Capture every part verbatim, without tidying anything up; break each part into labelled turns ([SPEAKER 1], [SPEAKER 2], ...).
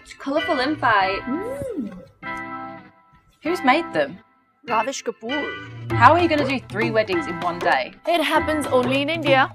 [SPEAKER 1] such colourful invite.
[SPEAKER 2] Mm.
[SPEAKER 3] Who's made them?
[SPEAKER 2] Ravish Kapoor.
[SPEAKER 3] How are you going to do three weddings in one day?
[SPEAKER 2] It happens only in India.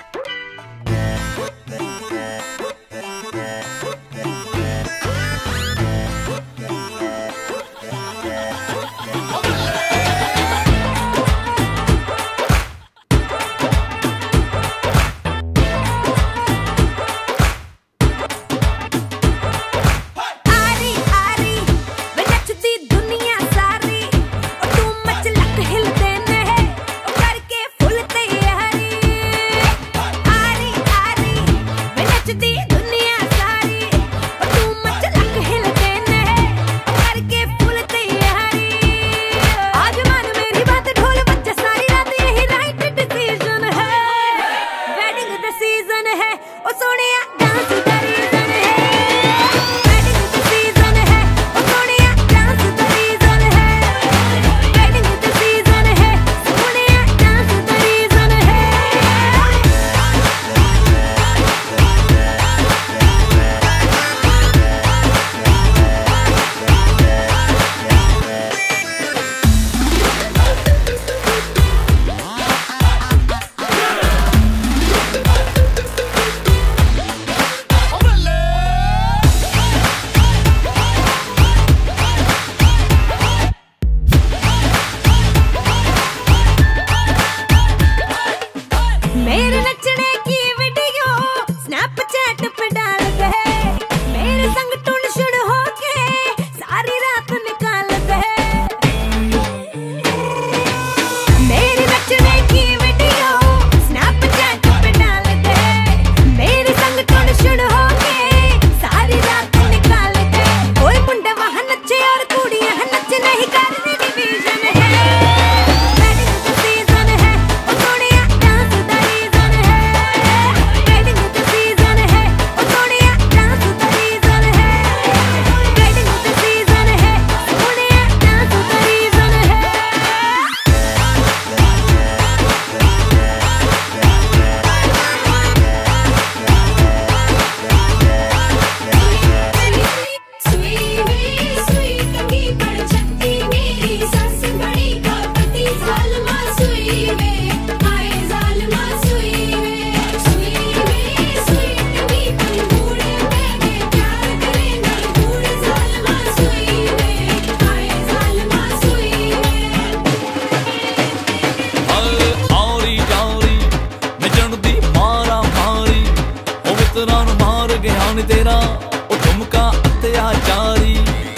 [SPEAKER 4] तेरा ओ ठुमका अत्याचारी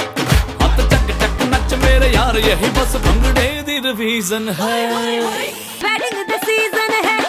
[SPEAKER 4] हथ चक चक नच मेरे यार यही बस भंगड़े दी रिवीजन है।
[SPEAKER 5] वेडिंग द सीजन है।